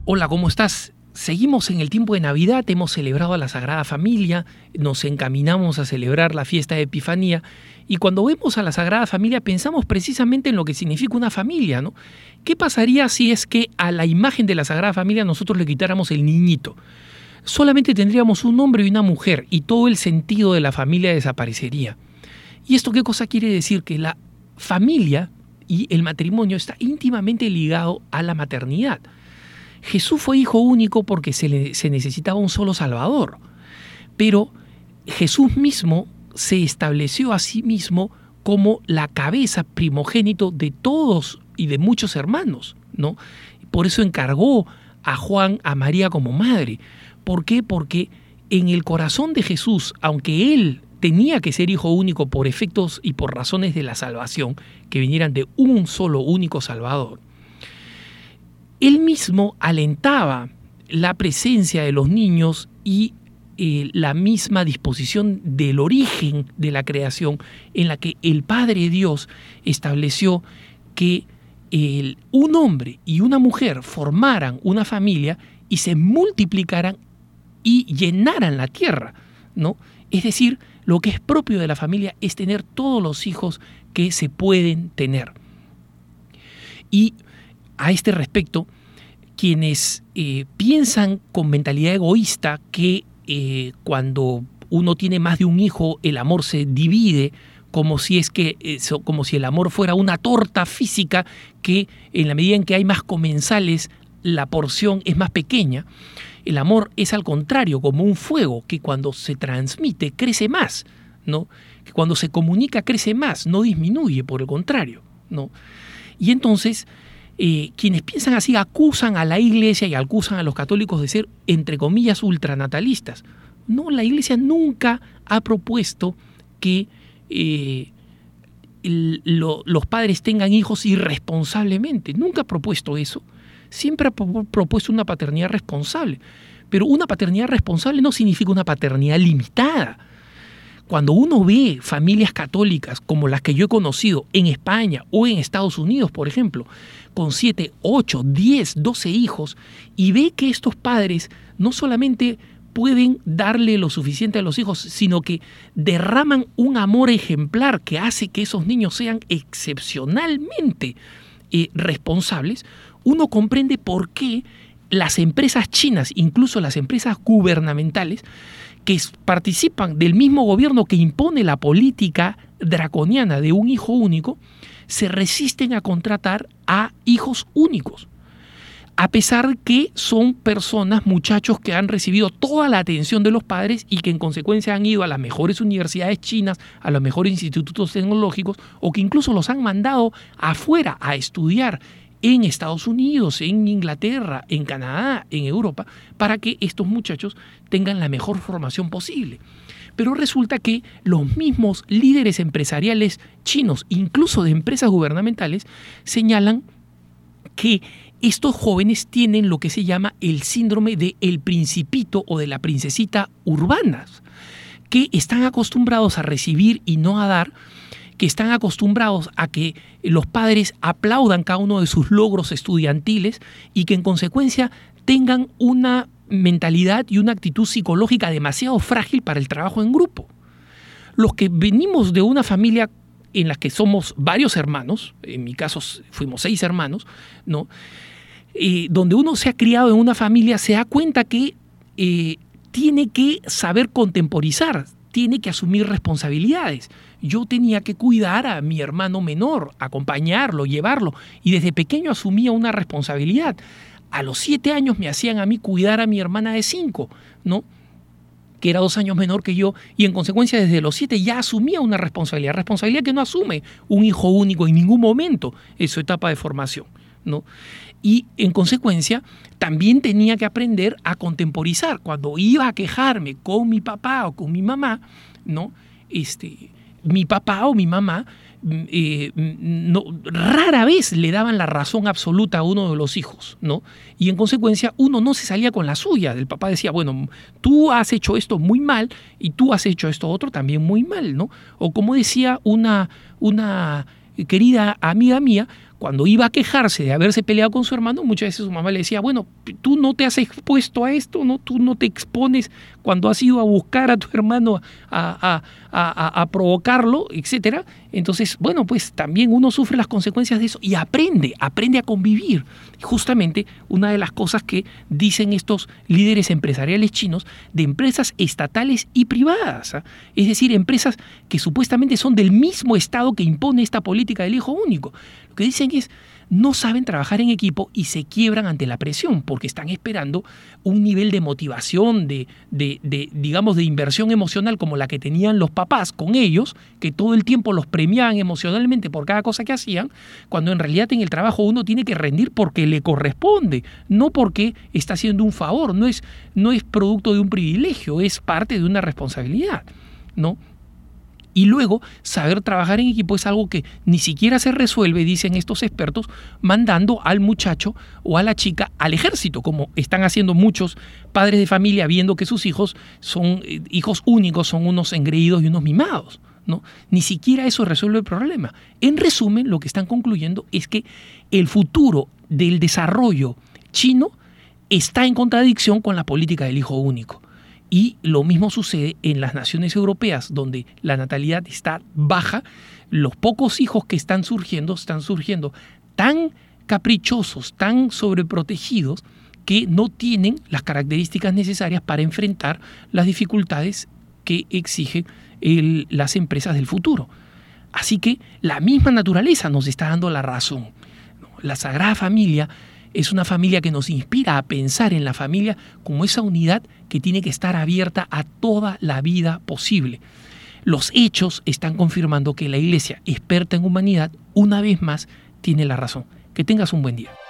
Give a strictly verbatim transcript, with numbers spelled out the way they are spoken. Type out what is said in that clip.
Hola, ¿cómo estás? Seguimos en el tiempo de Navidad, hemos celebrado a la Sagrada Familia, nos encaminamos a celebrar la fiesta de Epifanía y cuando vemos a la Sagrada Familia pensamos precisamente en lo que significa una familia, ¿no? ¿Qué pasaría si es que a la imagen de la Sagrada Familia nosotros le quitáramos el niñito? Solamente tendríamos un hombre y una mujer y todo el sentido de la familia desaparecería. ¿Y esto qué cosa quiere decir? Que la familia y el matrimonio está íntimamente ligado a la maternidad. Jesús fue hijo único porque se, le, se necesitaba un solo Salvador, pero Jesús mismo se estableció a sí mismo como la cabeza primogénito de todos y de muchos hermanos, ¿no? Por eso encargó a Juan, a María como madre. ¿Por qué? Porque en el corazón de Jesús, aunque él tenía que ser hijo único por efectos y por razones de la salvación, que vinieran de un solo único Salvador, él mismo alentaba la presencia de los niños y eh, la misma disposición del origen de la creación en la que el Padre Dios estableció que el, un hombre y una mujer formaran una familia y se multiplicaran y llenaran la tierra, ¿no? Es decir, lo que es propio de la familia es tener todos los hijos que se pueden tener. Y a este respecto, quienes eh, piensan con mentalidad egoísta que eh, cuando uno tiene más de un hijo el amor se divide, como si es que eso, como si el amor fuera una torta física que en la medida en que hay más comensales la porción es más pequeña. El amor es al contrario, como un fuego que cuando se transmite crece más, ¿no? Que cuando se comunica crece más, no disminuye, por el contrario, ¿no? Y entonces Eh, quienes piensan así acusan a la Iglesia y acusan a los católicos de ser, entre comillas, ultranatalistas. No, la Iglesia nunca ha propuesto que eh, el, lo, los padres tengan hijos irresponsablemente. Nunca ha propuesto eso. Siempre ha pro- propuesto una paternidad responsable. Pero una paternidad responsable no significa una paternidad limitada. Cuando uno ve familias católicas como las que yo he conocido en España o en Estados Unidos, por ejemplo, con siete, ocho, diez, doce hijos, y ve que estos padres no solamente pueden darle lo suficiente a los hijos, sino que derraman un amor ejemplar que hace que esos niños sean excepcionalmente eh, responsables, uno comprende por qué las empresas chinas, incluso las empresas gubernamentales, que participan del mismo gobierno que impone la política draconiana de un hijo único, se resisten a contratar a hijos únicos, a pesar que son personas, muchachos que han recibido toda la atención de los padres y que en consecuencia han ido a las mejores universidades chinas, a los mejores institutos tecnológicos, o que incluso los han mandado afuera a estudiar en Estados Unidos, en Inglaterra, en Canadá, en Europa, para que estos muchachos tengan la mejor formación posible. Pero resulta que los mismos líderes empresariales chinos, incluso de empresas gubernamentales, señalan que estos jóvenes tienen lo que se llama el síndrome de el principito o de la princesita urbanas, que están acostumbrados a recibir y no a dar, que están acostumbrados a que los padres aplaudan cada uno de sus logros estudiantiles y que en consecuencia tengan una mentalidad y una actitud psicológica demasiado frágil para el trabajo en grupo. Los que venimos de una familia en la que somos varios hermanos, en mi caso fuimos seis hermanos, ¿no? Eh, donde uno se ha criado en una familia, se da cuenta que eh, tiene que saber contemporizar, tiene que asumir responsabilidades. Yo tenía que cuidar a mi hermano menor, acompañarlo, llevarlo, y desde pequeño asumía una responsabilidad. A los siete años me hacían a mí cuidar a mi hermana de cinco, ¿no? Que era dos años menor que yo, y en consecuencia desde los siete ya asumía una responsabilidad, responsabilidad que no asume un hijo único en ningún momento en su etapa de formación, ¿no? Y en consecuencia también tenía que aprender a contemporizar. Cuando iba a quejarme con mi papá o con mi mamá, ¿no? Este, mi papá o mi mamá eh, no, rara vez le daban la razón absoluta a uno de los hijos, ¿no? Y en consecuencia uno no se salía con la suya. El papá decía, bueno, tú has hecho esto muy mal y tú has hecho esto otro también muy mal, ¿no? O como decía una, una querida amiga mía, cuando iba a quejarse de haberse peleado con su hermano, muchas veces su mamá le decía, bueno, tú no te has expuesto a esto, ¿no? Tú no te expones cuando has ido a buscar a tu hermano a, a, a, a provocarlo, etcétera. Entonces, bueno, pues también uno sufre las consecuencias de eso y aprende, aprende a convivir. Justamente una de las cosas que dicen estos líderes empresariales chinos de empresas estatales y privadas, ¿eh? Es decir, empresas que supuestamente son del mismo Estado que impone esta política del hijo único. Lo que dicen es, no saben trabajar en equipo y se quiebran ante la presión porque están esperando un nivel de motivación, de, de, de, digamos, de inversión emocional como la que tenían los papás con ellos, que todo el tiempo los premiaban emocionalmente por cada cosa que hacían, cuando en realidad en el trabajo uno tiene que rendir porque le corresponde, no porque está haciendo un favor, no es, no es producto de un privilegio, es parte de una responsabilidad, ¿no? Y luego, saber trabajar en equipo es algo que ni siquiera se resuelve, dicen estos expertos, mandando al muchacho o a la chica al ejército, como están haciendo muchos padres de familia viendo que sus hijos son eh, hijos únicos, son unos engreídos y unos mimados, ¿no? Ni siquiera eso resuelve el problema. En resumen, lo que están concluyendo es que el futuro del desarrollo chino está en contradicción con la política del hijo único. Y lo mismo sucede en las naciones europeas, donde la natalidad está baja. Los pocos hijos que están surgiendo, están surgiendo tan caprichosos, tan sobreprotegidos, que no tienen las características necesarias para enfrentar las dificultades que exigen el, las empresas del futuro. Así que la misma naturaleza nos está dando la razón. La Sagrada Familia es una familia que nos inspira a pensar en la familia como esa unidad que tiene que estar abierta a toda la vida posible. Los hechos están confirmando que la Iglesia, experta en humanidad, una vez más tiene la razón. Que tengas un buen día.